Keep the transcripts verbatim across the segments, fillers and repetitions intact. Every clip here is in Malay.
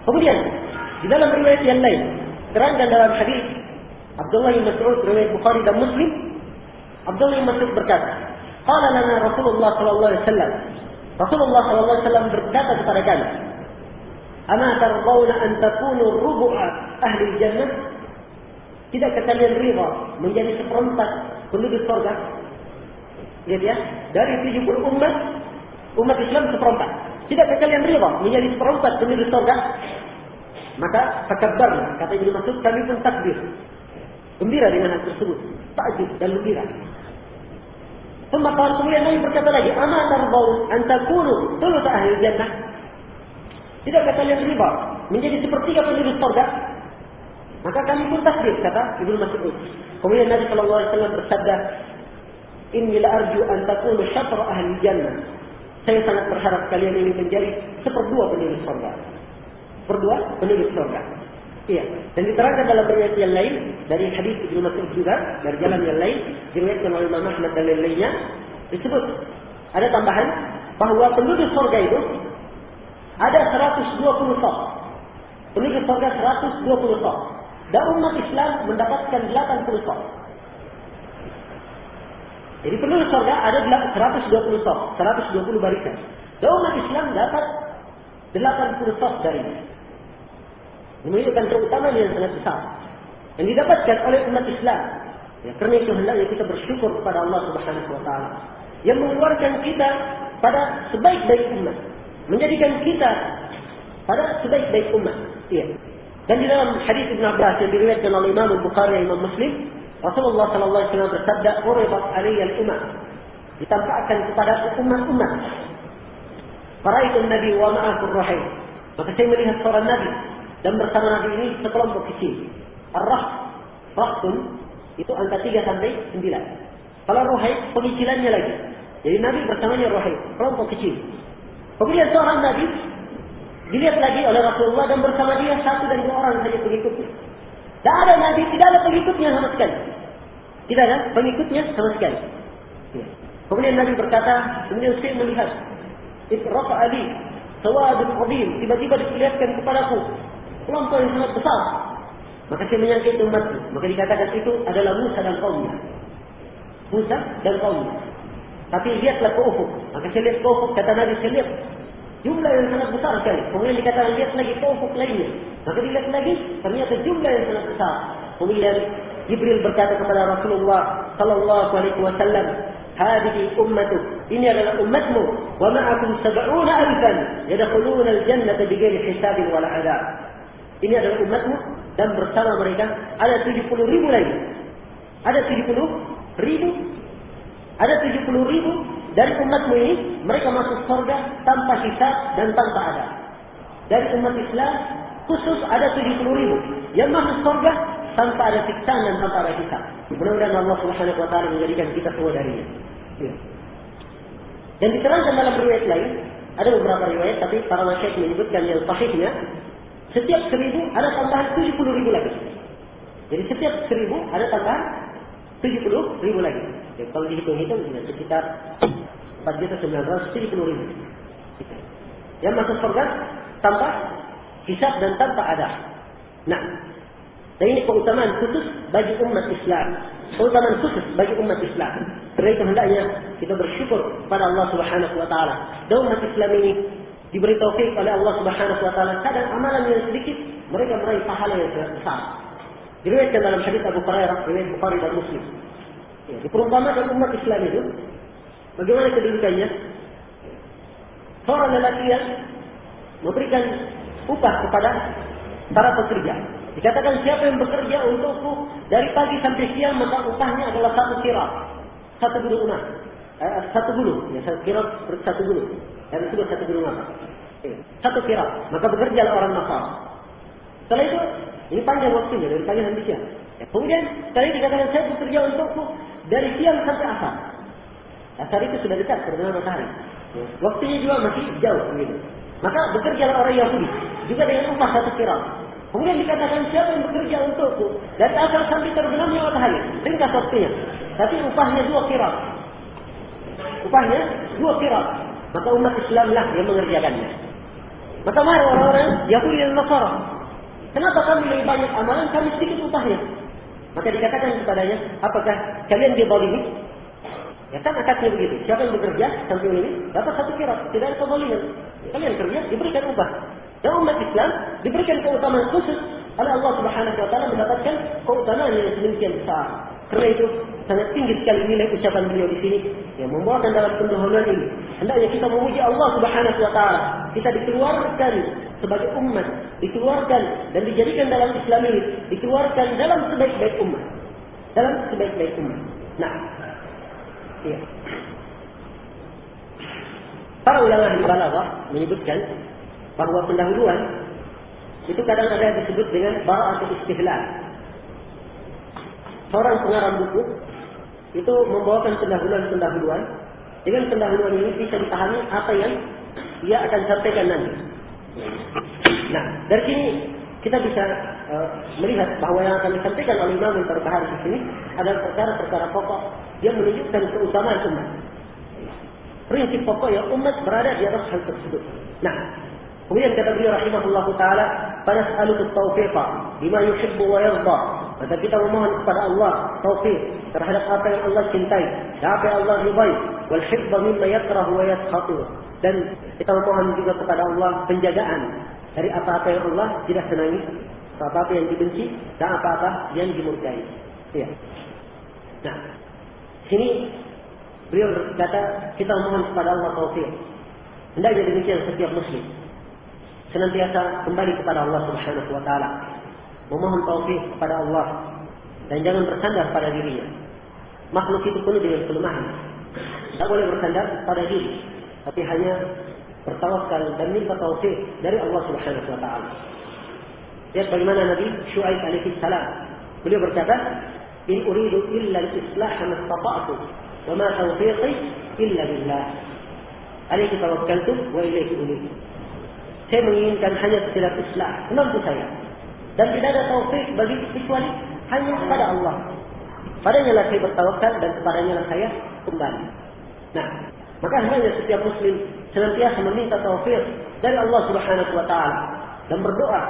Kemudian di dalam riwayat yang lain terangkan dalam hadis Abdullah bin Mas'ud riwayat Bukhari dan Muslim, Abdullah bin Mas'ud berkata, qala lana Rasulullah sallallahu alaihi wasallam, Rasulullah sallallahu alaihi wasallam berkata kepada kami, "Ama tardawna an takunu rubu'a ahli jannah?" Tidakkah kalian rida menjadi seperempat penduduk surga? Lihat ya, dari tujuh puluh umat, umat Islam seperempat. Tidakkah kalian rida menjadi seperempat penduduk surga? Maka fakabbarna, kata Ibnu Mas'ud, kami pun takbir, gembira dengan hal tersebut, takjub dan gembira. Kemudian Nabi berkata lagi, "Ama tardawna an takunu thuluth ahli jannah?" Tidakkah kalian rida menjadi sepertiga penduduk surga? Maka kami pun takbir, kata Ibnu Mas'ud. Kemudian Nabi sallallahu alaihi wasallam bersabda, "Inni la arju an takunu syatra ahli jannah." Saya sangat berharap kalian ini menjadi seperdua penduduk surga. Seperdua penduduk surga. Iya. Dan diterangkan dalam riwayat yang lain dari hadis Ibnu Mas'ud juga, dari jalan yang lain, diriwayatkan oleh Imam Ahmad dan lain-lainnya, disebut ada tambahan bahwa penduduk surga itu ada seratus dua puluh saf. Penduduk surga seratus dua puluh saf. Dan umat Islam mendapatkan delapan puluh saf. Jadi penduduk surga ada seratus dua puluh saf, seratus dua puluh barisan. Dan umat Islam dapat delapan puluh saf darinya. Ini menunjukkan keutamaan yang sangat besar yang didapatkan oleh umat Islam. Ya, karena itu hendaknya kita bersyukur kepada Allah Subhanahu wa taala yang mengeluarkan kita pada sebaik-baik umat, menjadikan kita pada sebaik-baik umat. Iya. Dan di dalam hadis Ibnu Abbas yang diriwayatkan oleh Imam Bukhari dan Imam Muslim, Rasulullah sallallahu alaihi wasallam bersabda, "Uridat 'alayya al-umam." Ditampakkan kepada umat-umat. Faraitu Nabi wa ma'ahu ar-rahim. Maka saya melihat seorang Nabi dan bersama Nabi ini sekelompok kecil. Ar-rah, rahtun itu angka tiga sampai sembilan. Kalau rahim pengicilannya lagi. Jadi Nabi bersamanya rahim, kelompok kecil. Kemudian seorang Nabi dilihat lagi oleh Rasulullah dan bersama dia satu dan dua orang saja pengikutnya. Tak ada Nabi, tidak ada pengikutnya sama sekali. Tidak ada pengikutnya sama sekali. Ya. Kemudian Nabi berkata, kemudian saya melihat, "Itrafa Ali, sawadun azim." Tiba-tiba diperlihatkan kepadaku kelompok yang sangat besar. Maka saya menyangka itu umatku. Maka dikatakan itu adalah Musa dan kaumnya. Musa dan kaumnya. Tapi lihatlah ke ufuk. Maka saya lihat ke ufuk, kata Nabi, saya lihat jumlah yang sangat besar sekali. Kemudian dikatakan lihat lagi ke ufuk lainnya. Maka dilihat lagi, ternyata jumlah yang sangat besar. Kemudian Jibril berkata kepada Rasulullah sallallahu alaihi wasallam, "Hadhihi ummatuk." Ini adalah umatmu. Wa ma'akum sab'una alfan yadkhuluna al-jannata bighairi hisabin wala 'adzab. Ini adalah umatmu dan bersama mereka ada tujuh puluh ribu lagi. Ada tujuh puluh ribu. Ada tujuh puluh ribu dari umatmu ini, mereka masuk surga tanpa hisab dan tanpa adab. Dari umat Islam khusus ada tujuh puluh ribu yang masuk surga tanpa ada siksaan dan tanpa ada hisab. Mudah-mudahan Allah Subhanahu wa taala menjadikan kita semua darinya. Ya. Dan diterangkan dalam riwayat lain, ada beberapa riwayat tapi para masyayikh menyebutkan yang sahihnya, setiap seribu ada tambahan tujuh puluh ribu lagi. Jadi setiap seribu ada tambahan tujuh puluh ribu lagi. Ya, kalau dihitung-hitung sekitar empat juta sembilan ratus tujuh puluh ribu. Yang masuk surga tanpa hisab dan tanpa adab. Nah, dan ini keutamaan khusus bagi umat Islam. Keutamaan khusus bagi umat Islam. Karena itu hendaknya kita bersyukur pada Allah Subhanahu wa taala. Dan umat Islam ini diberi taufik oleh Allah Subhanahu wa taala, kadang amalan yang sedikit mereka meraih pahala yang sangat besar. Diriwayatkan dalam hadis Abu Hurairah, riwayat Bukhari dan Muslim. Ya, diperumpamakan umat Islam itu bagaimana kedudukannya? Seorang lelaki yang memberikan upah kepada para pekerja. Dikatakan siapa yang bekerja untukku dari pagi sampai siang, maka upahnya adalah satu kira, satu bulu emas, eh, satu bulu, ya satu kira satu bulu. Dan itu satu bulu emas. Eh, satu kira, maka bekerjalah orang Nasr. Setelah itu, ini panjang waktunya dari pagi sampai siang. Ya, kemudian sekali dikatakan saya bekerja untukku dari siang sampai asar. Asar itu sudah dekat terbenam matahari. Ya, waktunya juga masih jauh begitu. Maka bekerjalah orang Yahudi juga dengan upah satu kira. Kemudian dikatakan siapa yang bekerja untukku dari asar sampai terbenamnya matahari, ringkas waktunya, tapi upahnya dua kira. Upahnya dua kira. Maka umat Islamlah yang mengerjakannya. Maka marah orang-orang Yahudi dan Nasara. Kenapa kami lebih banyak amalan, kami sedikit upahnya? Maka dikatakan kepadanya, apakah kalian dizalimi? Ya kan akadnya begitu. Siapa yang bekerja sampai ini dapat satu kira, tidak ada kezaliman. Kalian kerja diberikan upah. Dan umat Islam diberikan keutamaan khusus oleh Allah Subhanahu wa taala, mendapatkan keutamaan yang sedemikian besar. Karena itu sangat tinggi sekali nilai ucapan beliau di sini yang membawakan dalam pendahuluan ini. Hendaknya kita memuji Allah Subhanahu wa taala. Kita dikeluarkan sebagai umat, dikeluarkan dan dijadikan dalam Islam ini, dikeluarkan dalam sebaik-baik umat. Dalam sebaik-baik umat. Nah, iya. Para ulama ahli balaghah menyebutkan bahawa pendahuluan itu kadang ada disebut dengan bara'atul istihlal. Seorang pengarang buku itu membawakan pendahuluan-pendahuluan. Dengan pendahuluan ini bisa dipahami apa yang dia akan sampaikan nanti. Nah, dari sini kita bisa uh, melihat bahawa yang akan disampaikan oleh Imam Al-Barbahari di sini adalah perkara-perkara pokok yang menunjukkan keutamaan umat. Prinsip pokok yang umat berada di atas hal tersebut. Nah, kemudian kata beliau rahimahullahu taala, "Fanas'aluka at-taufiqa bima yuhibbu wa yarda." Maka kita memohon kepada Allah taufik terhadap apa yang Allah cintai dan apa yang Allah ridai, wal hifdha mimma yakrahu wa yaskhatu. Dan kita memohon juga kepada Allah penjagaan dari apa-apa yang Allah tidak senangi, apa-apa yang dibenci dan apa-apa yang dimurkai. Ya. Nah, sini beliau berkata kita memohon kepada Allah taufik. Hendaknya demikian setiap muslim senantiasa kembali kepada Allah Subhanahu wa taala, memohon taufik kepada Allah dan jangan bersandar pada dirinya. Makhluk itu penuh dengan kelemahan. Tak boleh bersandar pada diri, tapi hanya bertawakal dan minta taufik dari Allah Subhanahu wa taala. Lihat bagaimana Nabi Syuaib alaihi salam. Beliau berkata, "In uridu illa al-islah ma istata'tu wa ma tawfiqi illa billah. Alaihi tawakkaltu wa ilaihi unib." Saya menginginkan hanya sekedar islah, mampu saya. Dan tidak ada taufik bagi kecuali hanya kepada Allah. Padanya lah saya bertawakal dan kepadanya lah saya kembali. Nah, maka hendaknya setiap muslim senantiasa meminta taufik dari Allah Subhanahu wa taala dan berdoa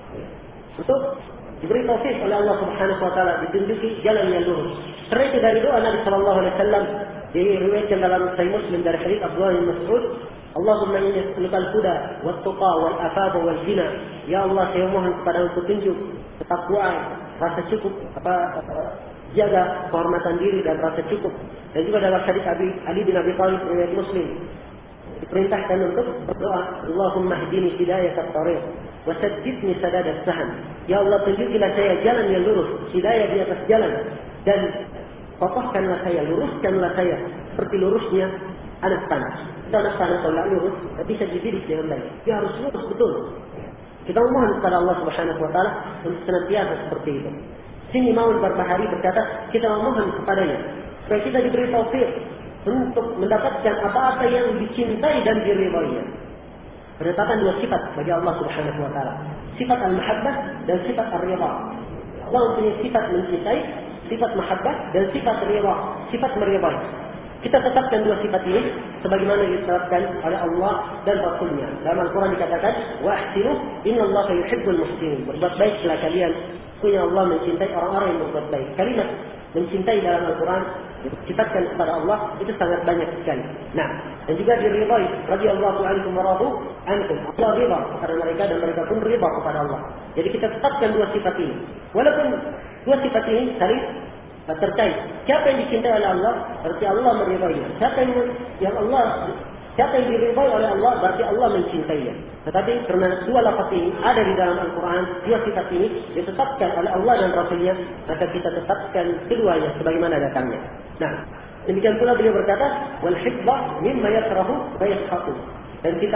untuk diberi taufik oleh Allah Subhanahu wa taala, ditunjuki jalan yang lurus. Karena itu dari doa Nabi sallallahu alaihi wasallam diriwayatkan dalam Sahih Muslim dari hadis Abdullah bin Mas'ud, Allahumma inni as'aluka al-huda wat-tuqa wal-afaf wal-ghina. Ya Allah, saya mohon kepada petunjuk, ketakwaan, rasa cukup, apa, apa jaga kehormatan diri dan rasa cukup. Dan juga dalam hadis Abi Ali bin Abi Thalib riwayat Muslim diperintahkan untuk berdoa, Allahumma hdini hidayatat tariq wa saddidni sadadat sahm. Ya Allah, tunjukilah saya jalan yang lurus, hidayah di atas jalan, dan kokohkanlah saya, luruskanlah saya seperti lurusnya anak panah. Anak panah kalau tak lurus, tak bisa dididik dengan baik. Dia harus lurus betul. Kita memohon kepada Allah Subhanahu wa taala untuk senantiasa seperti itu. Sini Imam Al-Barbahari berkata, kita memohon kepadanya supaya kita diberi taufik untuk mendapatkan apa-apa yang dicintai dan diridainya. Penetapan dua sifat bagi Allah Subhanahu wa taala. Sifat al-mahabbah dan sifat ar-ridha. Allah mempunyai sifat mencintai, sifat mahabbah dan sifat ridha, sifat meridai. Kita tetapkan dua sifat ini sebagaimana ditetapkan oleh Allah dan Rasulnya. Dalam Al-Quran dikatakan, wa ahsinu innallaha yuhibbul muhsinin. Berbuat baiklah kalian, sesungguhnya Allah mencintai orang-orang yang berbuat baik. Kalimat mencintai dalam Al-Quran disifatkan kepada Allah itu sangat banyak sekali. Nah, dan juga diridai radhiyallahu anhum wa radu anhum. Allah ridha kepada mereka dan mereka pun ridha kepada Allah. Jadi kita tetapkan dua sifat ini. Walaupun dua sifat ini saling terkait. Siapa yang dicintai oleh Allah, berarti Allah meridainya. Siapa yang, yang Allah, siapa yang diridai oleh Allah, berarti Allah mencintainya. Tetapi karena dua lafaz ini ada di dalam Al-Quran, dua sifat ini ditetapkan oleh Allah dan Rasulnya, maka kita tetapkan keduanya sebagaimana datangnya. Nah, demikian pula beliau berkata, wal hifdha mimma yakrahu wa yaskhatu. Dan kita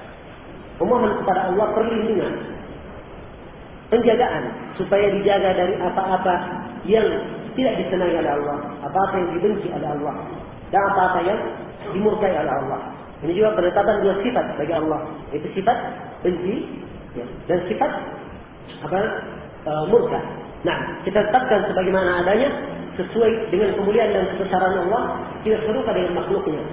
memohon kepada Allah perlindungan, penjagaan supaya dijaga dari apa-apa yang tidak disenangi oleh Allah, apa-apa yang dibenci oleh Allah, dan apa-apa yang dimurkai oleh Allah. Ini juga penetapan dua sifat bagi Allah, yaitu sifat benci ya, dan sifat apa e, murka. Nah, kita tetapkan sebagaimana adanya sesuai dengan kemuliaan dan kebesaran Allah, tidak serupa dengan makhluknya.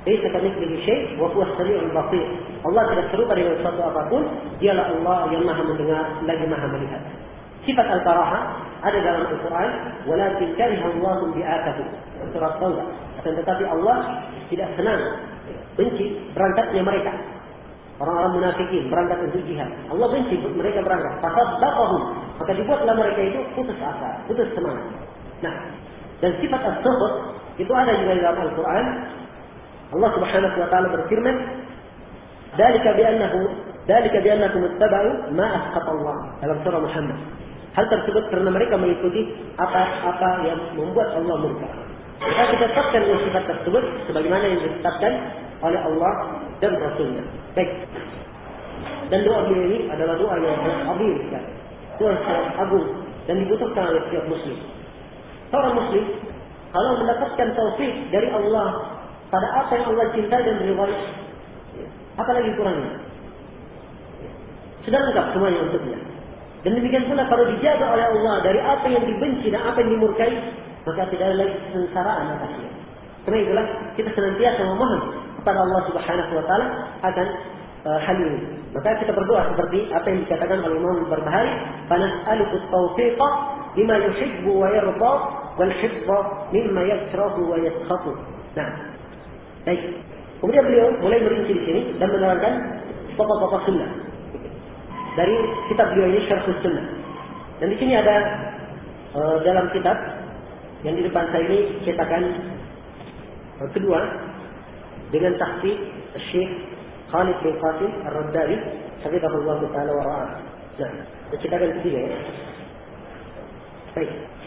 Laisa kamitslihi syai' wa huwa as-sami'ul basir. Allah tidak serupa dengan sesuatu apapun, dialah Allah yang Maha mendengar lagi Maha melihat. Sifat al-karaha ada dalam Al-Quran, walakin kariha Allahu bi'atahum. Surah Taubah. Akan tetapi Allah tidak senang, benci berangkatnya mereka. Orang-orang munafikin berangkat untuk jihad. Allah benci mereka berangkat. Fasaddaqahum. Maka dibuatlah mereka itu putus asa, putus semangat. Nah, dan sifat as-sukht itu ada juga dalam Al-Quran. Allah Subhanahu wa taala berfirman, "Dzalika bi'annahu, dzalika bi'annakum ittaba'u ma asqata Allah." Dalam surah Muhammad. Hal tersebut karena mereka mengikuti apa-apa yang membuat Allah murka. Maka kita tetapkan sifat tersebut sebagaimana yang ditetapkan oleh Allah dan Rasulnya. Baik. Dan doa beliau ini adalah doa yang agung, doa yang agung dan dibutuhkan oleh setiap muslim. Seorang muslim kalau mendapatkan taufik dari Allah pada apa yang Allah cintai dan ridhai, apalagi kurangnya? Sudah lengkap semuanya untuknya. Dan demikian pula kalau dijaga oleh Allah dari apa yang dibenci dan apa yang dimurkai, maka tidak ada lagi kesengsaraan atasnya. Karena itulah kita senantiasa memohon kepada Allah Subhanahu wa taala akan uh, hal ini. Maka kita berdoa seperti apa yang dikatakan oleh Imam Al-Barbahari, "Fanas'aluka at-tawfiqa lima yuhibbu wa yarda wal hifdha mimma yakrahu wa yaskhatu." Nah, baik. Kemudian beliau mulai merinci di sini dan menerangkan pokok-pokok sunnah dari kitab beliau ini, Syarh Sunnah. Dan di sini ada uh, dalam kitab yang di depan saya ini cetakan uh, kedua dengan tahqiq Syekh Khalid bin Qasim Ar-Raddari, hafizahullah taala wa ra'ah. Nah, cetakan ketiga ya. Baik.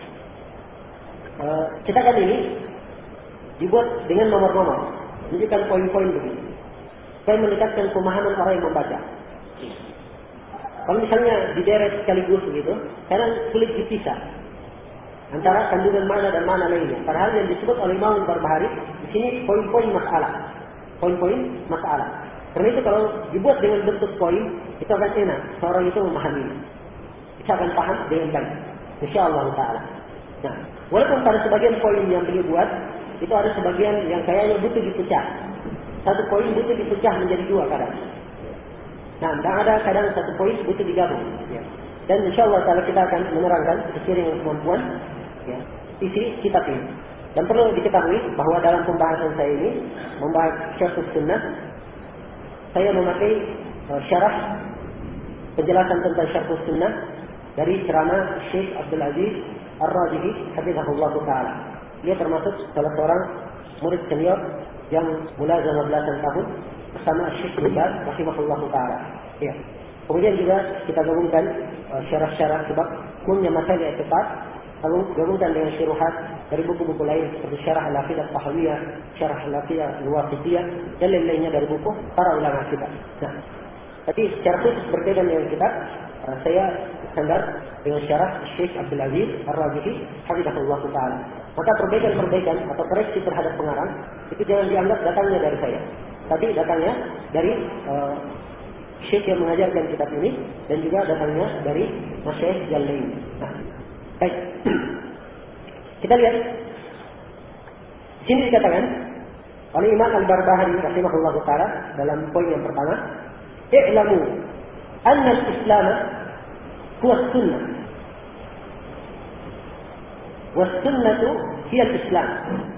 Uh, cetakan ini dibuat dengan nomor-nomor, menunjukkan poin-poin begini. Saya mendekatkan pemahaman orang yang membaca. Kalau misalnya dideret sekaligus begitu, kadang sulit dipisah antara kandungan mana dan mana lainnya. Padahal yang disebut oleh Imam Al-Barbahari di sini poin-poin masalah, poin-poin masalah. Karena itu kalau dibuat dengan bentuk poin, itu akan enak seorang itu memahami, bisa akan paham dengan baik. Insyaallah Taala. Nah, walaupun pada sebagian poin yang beliau buat, itu ada sebagian yang kayaknya butuh dipecah. Satu poin butuh dipecah menjadi dua kadang. Nah, dan ada kadang satu poin butuh digabung. Ya. Dan insyaallah taala kita akan menerangkan seiring kemampuan ya, isi kitab ini. Dan perlu diketahui bahwa dalam pembahasan saya ini membahas Syarh Sunnah, saya memakai uh, syarah penjelasan tentang Syarh Sunnah dari ceramah Syekh Abdul Aziz Ar-Rajihi, hafizahullah taala. Dia termasuk salah seorang murid senior yang mulazamah belasan tahun bersama Syekh Ribad rahimahullah taala. Ya. Kemudian juga kita gabungkan uh, syarah-syarah sebab umumnya masalah i'tiqad, lalu gabungkan dengan syuruhat dari buku-buku lain seperti Syarah Al-Aqidah Tahawiyah, Syarah Al-Aqidah Al-Wasithiyah dan lain-lainnya dari buku para ulama kita. Nah, tapi secara khusus berbeda dengan kita, uh, saya standar dengan syarah Syekh Abdul Aziz Ar-Rajihi hafizahullah taala. Maka perbaikan-perbaikan atau koreksi terhadap pengarang itu jangan dianggap datangnya dari saya, tapi datangnya dari uh, Syekh yang mengajarkan kitab ini dan juga datangnya dari masyayikh yang lain. Nah, baik. Kita lihat sini dikatakan oleh Imam Al-Barbahari rahimahullah taala dalam poin yang pertama, "I'lamu anna al-Islam huwa sunnah wa sunnatu hiya al-Islam."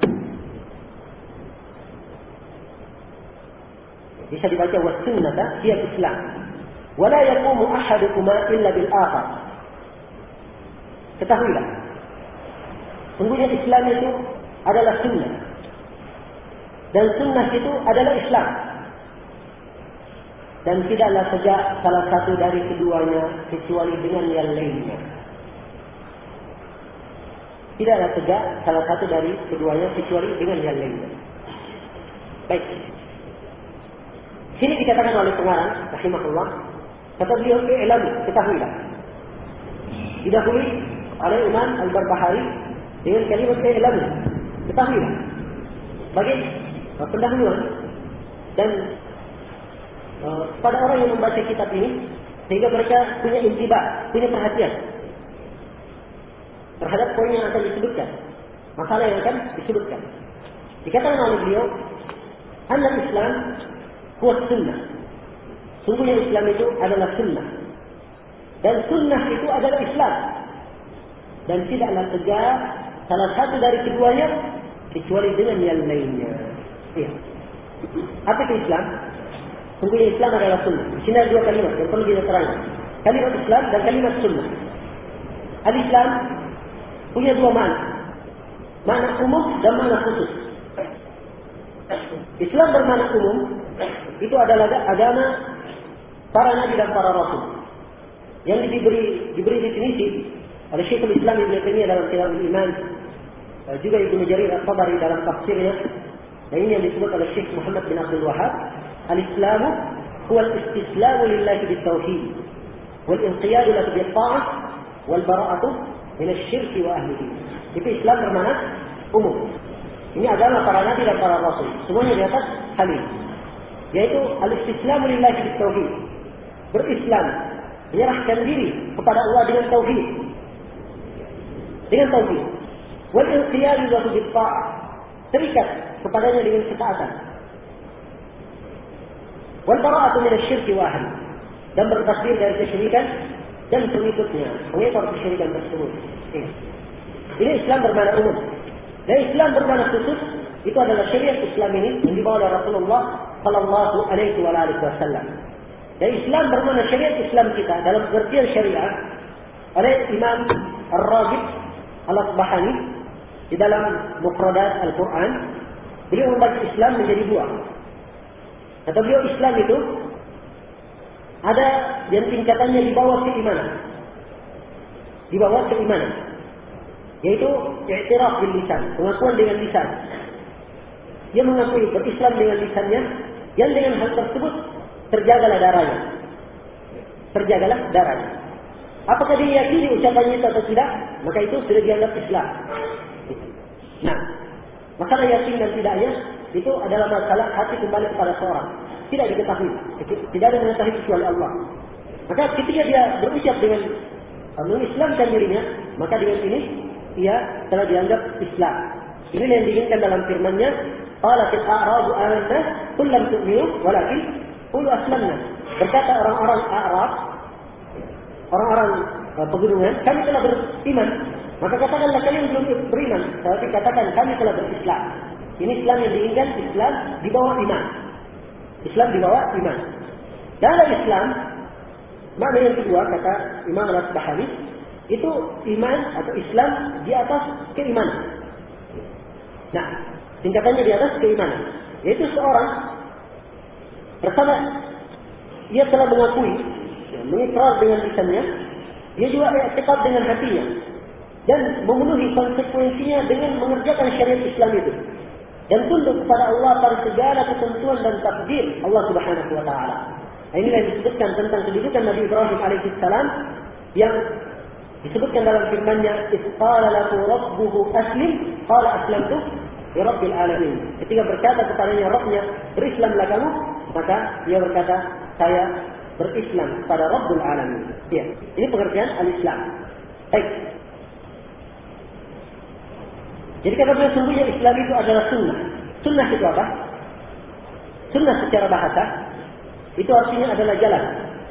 Bisa dibaca was-sunnata hiya al-Islam. Wa la yaqumu ahadukuma illa bil akhar. Ketahuilah, sungguhnya Islam itu adalah sunnah. Dan sunnah itu adalah Islam. Dan tidaklah tegak salah satu dari keduanya kecuali dengan yang lainnya. Tidaklah tegak salah satu dari keduanya kecuali dengan yang lainnya. Baik. Sini dikatakan oleh pengarang rahimahullah, kata beliau, "I'lamu, ketahuilah." Didahului oleh Imam Al-Barbahari dengan kalimat "I'lamu", ketahuilah. Bagi pendahuluan dan uh, pada orang yang membaca kitab ini sehingga mereka punya intibah, punya perhatian terhadap poin yang akan disebutkan, masalah yang akan disebutkan. Dikatakan oleh beliau, Anna Islam huwa sunnah. Sungguhnya Islam itu adalah sunnah. Dan sunnah itu adalah Islam. Dan tidaklah tegak salah satu dari keduanya kecuali dengan yang lainnya. Ya. Apa itu Islam? Sungguhnya Islam adalah sunnah. Di sini ada dua kalimat yang perlu kita terangkan. Kalimat Islam dan kalimat sunnah. Al-Islam punya dua makna. Makna umum dan makna khusus. Islam bermakna umum itu adalah agama para nabi dan para rasul. Yang diberi diberi definisi oleh Syekhul Islam Ibnu Taimiyah dalam Kitab Al-Iman, juga Ibnu Jarir At-Tabari dalam tafsirnya. Dan ini yang disebut oleh Syekh Muhammad bin Abdul Wahhab, al-Islam huwa al-istislamu lillahi bit-tauhid wal inqiyadu lahu bit-ta'ah wal bara'atu min asy-syirk wa ahlihi. Itu Islam bermakna umum. Ini adalah para nabi dan para rasul. Semuanya di atas hal ini. Yaitu al-istislamu lillahi bit-tauhid. Berislam, menyerahkan diri kepada Allah dengan tauhid. Dengan tauhid. Wal inqiyadu lahu bit-ta'ah. Terikat kepadanya dengan ketaatan. Wal bara'atu min asy-syirk wa ahlihi. Dan bertasbih dari kesyirikan dan pengikutnya, pengikut kesyirikan tersebut. Ini Islam bermakna umum. Dan Islam bermakna khusus itu adalah syariat Islam ini yang dibawa oleh Rasulullah Sallallahu Alaihi Wasallam. Dan Islam bermakna syariat Islam kita dalam pengertian syariat oleh Imam Ar-Raghib Al-Asbahani di dalam Mufradat Al-Quran. Beliau membagi Islam menjadi dua. Kata beliau, Islam itu ada yang tingkatannya di bawah keimanan. Di bawah keimanan. Yaitu i'tiraf bil lisan, pengakuan dengan lisan. Dia mengakui berislam dengan lisannya, yang dengan hal tersebut terjagalah darahnya. Terjagalah darahnya. Apakah dia yakini ucapannya itu atau tidak? Maka itu sudah dianggap Islam. Nah, masalah yakin dan tidaknya itu adalah masalah hati kembali kepada seorang. Tidak diketahui. Tidak ada yang mengetahui kecuali Allah. Maka ketika dia berucap dengan mengislamkan dirinya, maka dengan ini ia telah dianggap Islam. Ini yang diinginkan dalam firman-Nya, qalatil a'rabu amanna qul lam tu'minu walakin qulu aslamna. Berkata orang-orang Arab, orang-orang pegunungan, kami telah beriman. Maka katakanlah kalian belum beriman, tapi katakan kami telah berislam. Ini Islam yang diinginkan, Islam di bawah iman. Islam di bawah iman. Dalam Islam, makna yang kedua kata Imam Al-Asbahani, itu iman atau Islam di atas keimanan. Nah, tingkatannya di atas keimanan. Yaitu seorang bersama dia telah mengakui, ya, mengikrar dengan lisannya, dia juga i'tiqad dengan hatinya dan memenuhi konsekuensinya dengan mengerjakan syariat Islam itu. Dan tunduk kepada Allah pada segala ketentuan dan takdir Allah Subhanahu wa taala. Inilah yang disebutkan tentang kedudukan Nabi Ibrahim alaihi salam yang disebutkan dalam firman-Nya, "Qala lahu rabbuhu aslim, qala aslamtu li rabbil alamin." Ketika berkata kepadanya Rabbnya, "Berislamlah kamu," maka dia berkata, "Saya berislam kepada Rabbul Alamin." Ya, ini pengertian al-Islam. Baik. Jadi kata beliau, sungguhnya Islam itu adalah sunnah. Sunnah itu apa? Sunnah secara bahasa itu artinya adalah jalan.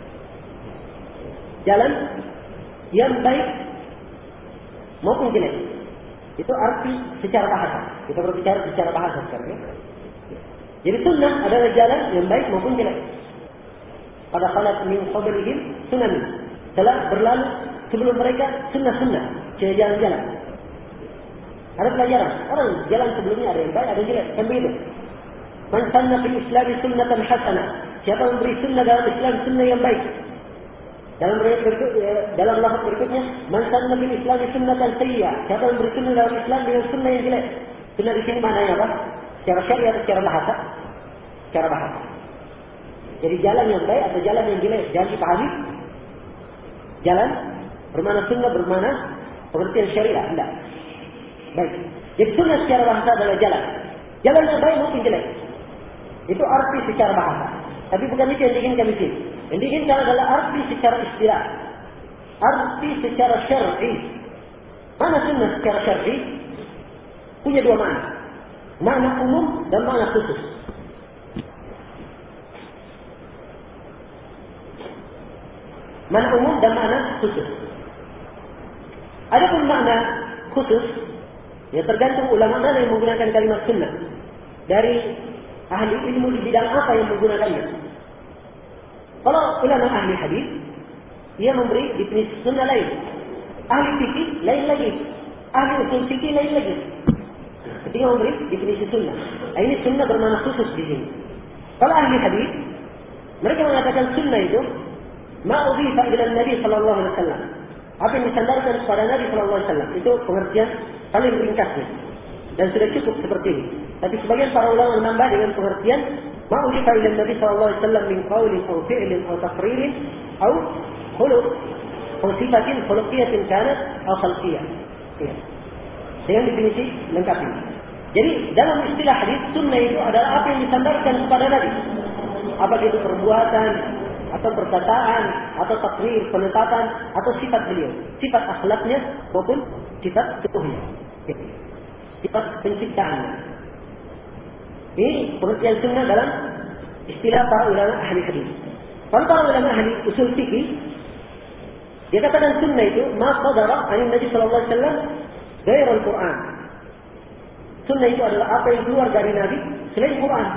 Jalan yang baik maupun jelek. Itu arti secara bahasa. Kita berbicara secara bahasa sekarang ya. Jadi sunnah adalah jalan yang baik maupun jelek. Pada khalat min qablihim sunan. Telah berlalu sebelum mereka sunnah-sunnah, jalan-jalan. Ada pelajaran. Orang jalan sebelumnya ada yang baik, ada yang jelek. Kan begitu. Man sanna fil Islam sunnatan hasanah. Siapa yang memberi sunnah dalam Islam, sunnah yang baik. Dalam riwayat berikutnya, dalam lafaz berikutnya, man sanna fil Islam sunnatan sayyi'ah. Siapa yang memberi sunnah dalam Islam dengan sunnah yang jelek. Sunnah di sini maknanya apa? Secara syariat atau secara bahasa? Secara bahasa. Jadi jalan yang baik atau jalan yang jelek, jangan dipahami. Jalan bermana sunnah, bermana pengertian syariat, tidak. Baik. Jadi sunnah secara bahasa adalah jalan. Jalan yang baik maupun jelek. Itu arti secara bahasa. Tapi bukan itu yang diinginkan di sini. Yang diinginkan adalah arti secara istilah. Arti secara syar'i. Mana sunnah secara syar'i? Punya dua makna. Makna umum dan makna khusus. Makna umum dan makna khusus. Adapun makna khusus, ya tergantung ulama mana yang menggunakan kalimat sunnah. Dari ahli ilmu di bidang apa yang menggunakannya. Kalau ulama ahli hadis, ia memberi definisi sunnah lain. Ahli fikih lain lagi. Ahli usul fikih lain lagi. Ketika memberi definisi sunnah. Nah, ini sunnah bermakna khusus di sini. Kalau ahli hadis, mereka mengatakan sunnah itu ma udhifa ila Nabi sallallahu alaihi wasallam. Apa yang disandarkan kepada Nabi sallallahu alaihi wasallam. Itu pengertian paling ringkasnya. Dan sudah cukup seperti ini. Tapi sebagian para ulama menambah dengan pengertian ma udhifa ila Nabi sallallahu alaihi wasallam min qaulin aw fi'lin aw taqririn aw khuluq aw sifatin khuluqiyatin kanat aw khalqiyah. Ya. Dengan definisi lengkap ini. Jadi dalam istilah hadis, sunnah itu adalah apa yang disandarkan kepada Nabi. Apakah itu perbuatan, atau perkataan, atau takrir, penetapan, atau sifat beliau. Sifat akhlaknya maupun sifat tubuhnya. Sifat penciptaannya. Ini pengertian sunnah dalam istilah para ulama ahli hadis. Kalau para ulama ahli usul fikih, dia katakan sunnah itu ma qadara an Nabi sallallahu alaihi wasallam ghair al-Quran. Sunnah itu adalah apa yang keluar dari Nabi selain Quran.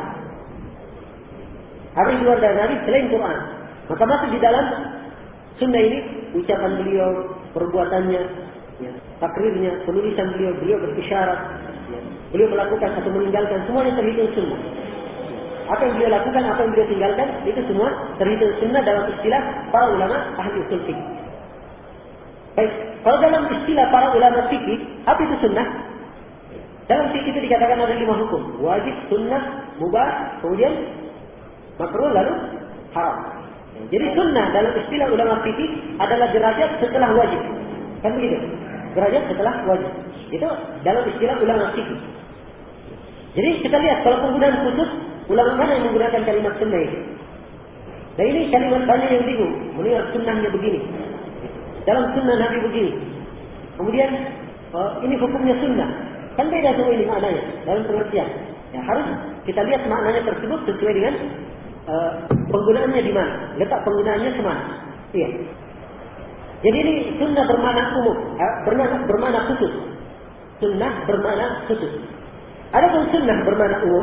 Apa yang keluar dari Nabi selain Quran. Maka masuk di dalam sunnah ini ucapan beliau, perbuatannya, ya, takrirnya, penulisan beliau, beliau berisyarat, ya, beliau melakukan atau meninggalkan, semuanya terhitung sunnah. Apa yang beliau lakukan, apa yang beliau tinggalkan, itu semua terhitung sunnah dalam istilah para ulama ahli usul fikih. Baik, kalau dalam istilah para ulama fikih, apa itu sunnah? Dalam fikih itu dikatakan ada lima hukum. Wajib, sunnah, mubah, kemudian makruh, lalu haram. Jadi sunnah dalam istilah ulama fikih adalah derajat setelah wajib. Kan begitu? Derajat setelah wajib. Itu dalam istilah ulama fikih. Jadi kita lihat kalau penggunaan khusus, ulama mana yang menggunakan kalimat sunnah ini? Dan ini kalimat banyak yang bingung. Mendengar sunnahnya begini. Dalam sunnah Nabi begini. Kemudian uh, ini hukumnya sunnah. Kan beda semua ini maknanya dalam pengertian. Ya, harus kita lihat maknanya tersebut sesuai dengan uh, penggunaannya di mana, letak penggunaannya kemana. Iya. Jadi ini sunnah bermakna umum, uh, bermakna, bermakna khusus. Sunnah bermakna khusus. Adapun sunnah bermakna umum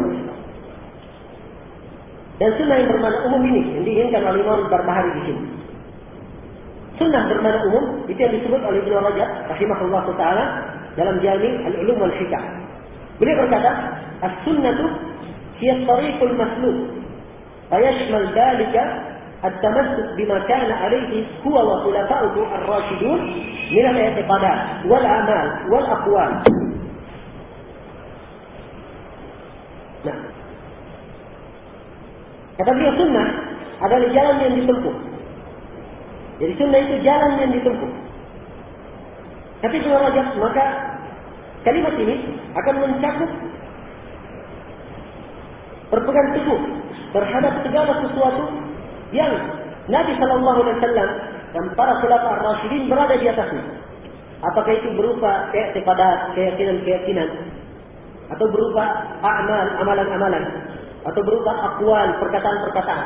dan sunnah yang bermakna umum ini yang diinginkan oleh Imam Barbahari di sini. Sunnah bermakna umum itu yang disebut oleh Ibnu Rajab rahimahullah taala dalam Jami' al-Ulum wal Hikam. Beliau berkata, as-sunnatu hiya at-tariqul masluk, fayashmal dhalika at-tamassuk bima kana alayhi huwa wa khulafa'uhu ar-rashidun min al-i'tiqadat wal a'mal wal aqwal. Nah, kata beliau sunnah adalah jalan yang ditempuh. Jadi sunnah itu jalan yang ditempuh. Tapi Ibnu Rajab, maka kalimat ini akan mencakup berpegang teguh terhadap segala sesuatu yang Nabi Sallallahu Alaihi Wasallam dan para khulafa ar-rasyidin berada di atasnya. Apakah itu berupa i'tiqadat, keyakinan-keyakinan, atau berupa a'mal, amalan-amalan, atau berupa aqwal, perkataan-perkataan.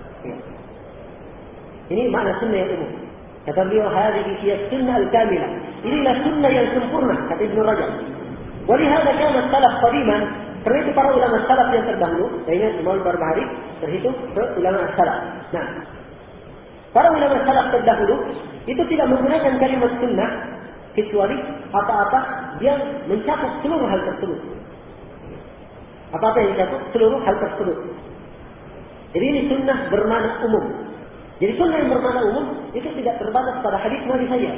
Ini makna sunnah yang umum. Kata beliau, hadhihi hiya sunnah al-kamilah. Inilah sunnah yang sempurna, kata Ibnu Rajab. Walihada kana salaf qadiman, karena itu para ulama salaf yang terdahulu, saya ingat Imam Barbahari terhitung ke ulama salaf. Nah, para ulama salaf terdahulu itu tidak menggunakan kalimat sunnah kecuali apa-apa yang mencakup seluruh hal tersebut. Apa-apa yang mencakup seluruh hal tersebut. Jadi ini sunnah bermakna umum. Jadi sunnah yang bermakna umum itu tidak terbatas pada hadis Nabi saja.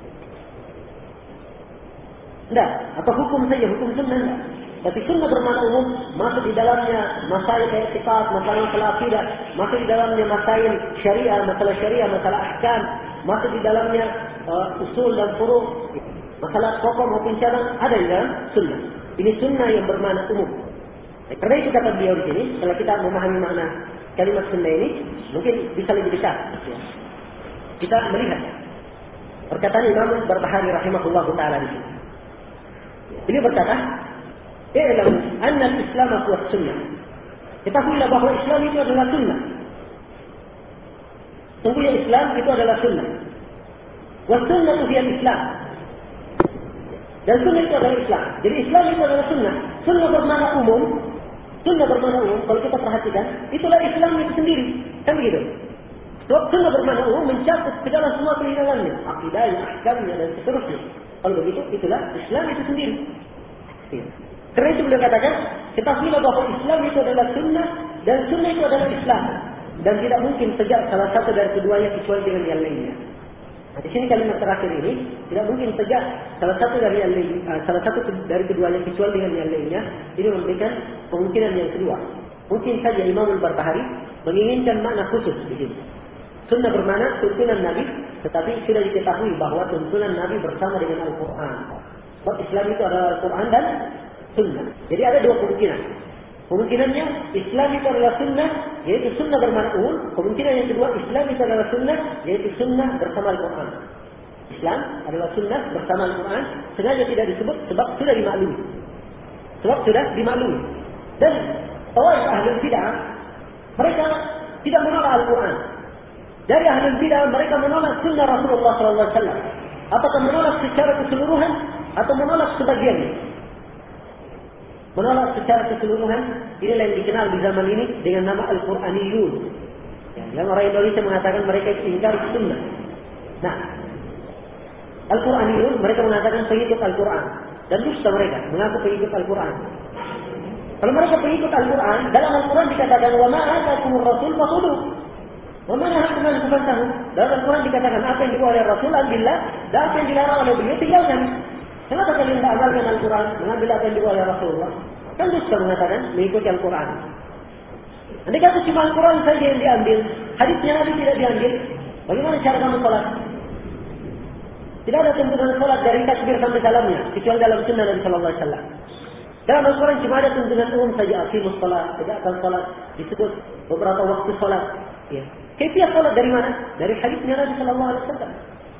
Tidak, atau hukum saja, hukum sunnah tidak. Tapi sunnah bermakna umum masuk di dalamnya masail i'tiqad, masalah akidah, masuk di dalamnya masail syariah, masalah syariah, masalah ahkam, masuk di dalamnya uh, usul dan furu', masalah pokok maupun cabang ada di dalam sunnah. Ini sunnah yang bermakna umum. Nah, karena itu kata beliau di sini, setelah kita memahami makna kalimat sunnah ini, mungkin bisa lebih besar. Kita melihat perkataan Imam Barbahari rahimahullah taala di sini. Beliau berkata, "I'lamu anna al-Islam huwa sunnah." Ketahuilah bahwa Islam itu adalah sunnah. Sungguhnya Islam itu adalah sunnah. Wa sunnatu hiya Islam. Dan sunnah itu adalah Islam. Jadi Islam itu adalah sunnah. Sunnah bermakna umum. Sunnah bermakna umum. Kalau kita perhatikan, itulah Islam itu sendiri. Kan begitu? Sebab sunnah bermakna umum mencakup segala semua kehidupannya, akidahnya, ahkamnya dan seterusnya. Kalau begitu, itulah Islam itu sendiri. Ya. Karena itu beliau katakan, ketahuilah bahwa Islam itu adalah sunnah dan sunnah itu adalah Islam. Dan tidak mungkin tegak salah satu dari keduanya kecuali dengan yang lainnya. Nah, di sini kalimat terakhir ini tidak mungkin tegak salah satu dari yang lain, uh, salah satu dari keduanya kecuali dengan yang lainnya. Ini memberikan kemungkinan yang kedua. Mungkin saja Imam Al-Barbahari menginginkan makna khusus di sini. Sunnah bermakna tuntunan Nabi, tetapi sudah diketahui bahwa tuntunan Nabi bersama dengan Al-Quran. Sebab Islam itu adalah Al-Quran dan sunnah. Jadi ada dua kemungkinan. Kemungkinannya Islam itu adalah sunnah, yaitu sunnah bermakna umum. Kemungkinan yang kedua, Islam itu adalah sunnah, yaitu sunnah bersama Al-Quran. Islam adalah sunnah bersama Al-Quran. Sengaja tidak disebut sebab sudah dimaklumi. Sebab sudah dimaklumi. Dan tawaif ahlul bid'ah, mereka tidak menolak Al-Quran. Dari ahlul bid'ah mereka menolak sunnah Rasulullah sallallahu alaihi wasallam. Apakah menolak secara keseluruhan atau menolak sebagiannya? Menolak secara keseluruhan, inilah yang dikenal di zaman ini dengan nama Al-Quraniyun. Ya, yang orang Indonesia mengatakan mereka itu ingkar sunnah. Nah, Al-Quraniyun mereka mengatakan pengikut Al-Quran. Dan dusta mereka mengaku pengikut Al-Quran. Kalau mereka pengikut Al-Quran, dalam Al-Quran dikatakan wa ma atakumur rasul fakhudhu wa ma nahakum anhu fantahu. Dalam Al-Quran dikatakan apa yang dibawa oleh Rasul ambillah, dan apa yang dilarang oleh beliau tinggalkan. Kenapa kalian tidak amalkan Al-Quran, mengambil apa yang dibawa oleh Rasulullah? Kan dusta mengatakan mengikuti Al-Quran. Andai kata cuma Al-Quran saja yang diambil, hadisnya Nabi tidak diambil, bagaimana cara kamu sholat? Tidak ada tuntunan sholat dari takbir sampai salamnya, kecuali dalam sunnah Nabi Sallallahu Alaihi Wasallam. Dalam Al-Quran cuma ada tuntunan umum saja, aqimus sholat, tegakkan sholat, disebut beberapa waktu sholat. Ya. Kaifiah sholat dari mana? Dari hadisnya Nabi Sallallahu Alaihi Wasallam.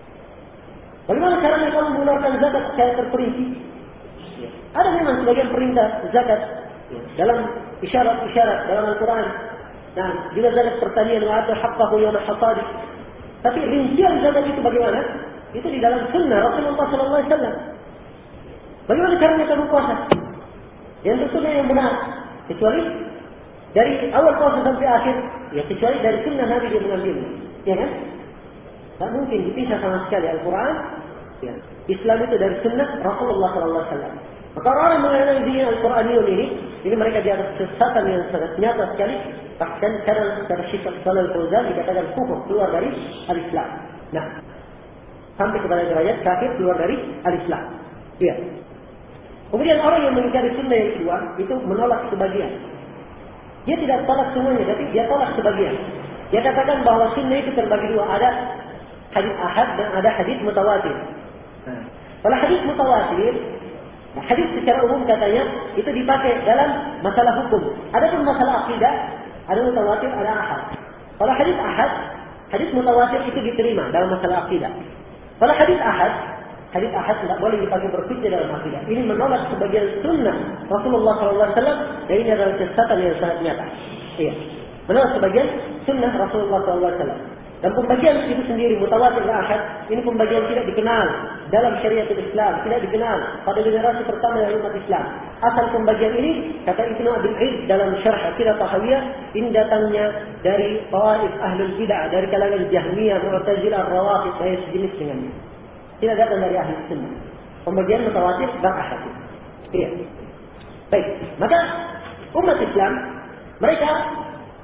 Bagaimana caranya kamu mengeluarkan zakat secara terperinci? Ya. Ada memang sebagian perintah zakat ya, dalam isyarat-isyarat dalam Al-Quran. Nah, juga zakat pertanian wa'atu haqqahu yawma hasadi. Tapi rincian zakat itu bagaimana? Itu di dalam sunnah Rasulullah sallallahu alaihi wasallam. Bagaimana caranya kamu puasa? Yang tentunya yang benar, kecuali dari awal puasa sampai akhir, ya kecuali dari sunnah Nabi dia mengambilnya, ya kan? Tak mungkin dipisah sama sekali Al-Quran. Ya. Islam itu dari sunnah Rasulullah sallallahu alaihi wasallam. Maka orang mengenai dini Al-Quraniyun ini, ini mereka di atas kesesatan yang sangat nyata sekali. Bahkan cara secara sifat Shalal Fauzan dikatakan kufur, keluar dari Al-Islam. Nah, sampai kepada derajat kafir keluar dari Al-Islam. Iya. Kemudian orang yang mengingkari sunnah yang kedua itu menolak sebagian. Dia tidak tolak semuanya, tapi dia tolak sebagian. Dia katakan bahwa sunnah itu terbagi dua, ada hadis ahad dan ada hadis mutawatir. Nah, kalau hadis mutawatir, nah, hadis secara umum katanya itu dipakai dalam masalah hukum. Adapun masalah akidah, ada mutawatir, ada ahad. Kalau hadis ahad, hadis mutawatir itu diterima dalam masalah akidah. Kalau hadis ahad, hadis ahad tidak boleh dipakai berfikir dalam akidah. Ini menolak sebagian sunnah Rasulullah sallallahu alaihi wasallam dan ini adalah kesesatan yang sangat nyata. Iya. Menolak sebagian sunnah Rasulullah sallallahu alaihi wasallam. Dan pembagian itu sendiri mutawatir dan ahad, ini pembagian tidak dikenal dalam syariat Islam, tidak dikenal pada generasi pertama dari umat Islam. Asal pembagian ini, kata Ibnu Abil Iz dalam Syarh Aqidah Tahawiyah, ini datangnya dari tawaif ahlul bid'ah, dari kalangan Jahmiyah, Mu'tazilah, Rawafid, dan sejenis dengannya. Tidak datang dari ahli sunnah. Pembagian mutawatir dan ahad. Iya. Baik, maka umat Islam mereka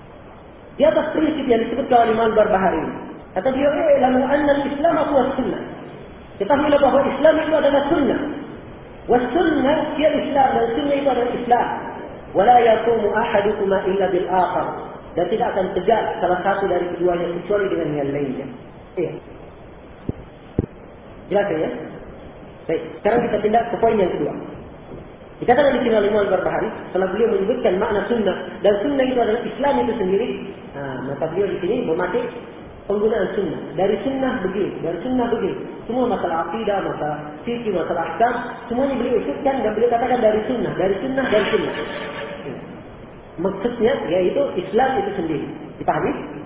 di atas prinsip yang disebutkan oleh Imam Al-Barbahari. Kata dia, "Ilamu anna al-Islam huwa sunnah." Ketahuilah bahwa Islam itu adalah sunnah. Was sunnah hiya Islam, dan sunnah itu adalah Islam. Wala yaqumu ahadukuma illa bil akhar. Dan tidak akan tegak salah satu dari keduanya kecuali dengan yang lainnya. Iya. Jelas ya? Baik, sekarang kita tindak ke poin yang kedua. Dikatakan di sini oleh Imam Al-Barbahari, setelah beliau menyebutkan makna sunnah dan sunnah itu adalah Islam itu sendiri, nah, maka beliau di sini memakai penggunaan sunnah. Dari sunnah begini, dari sunnah begini. Semua masalah akidah, masalah fikih, masalah ahkam, semuanya beliau ikutkan dan beliau katakan dari sunnah, dari sunnah dan sunnah. Maksudnya yaitu Islam itu sendiri. Dipahami?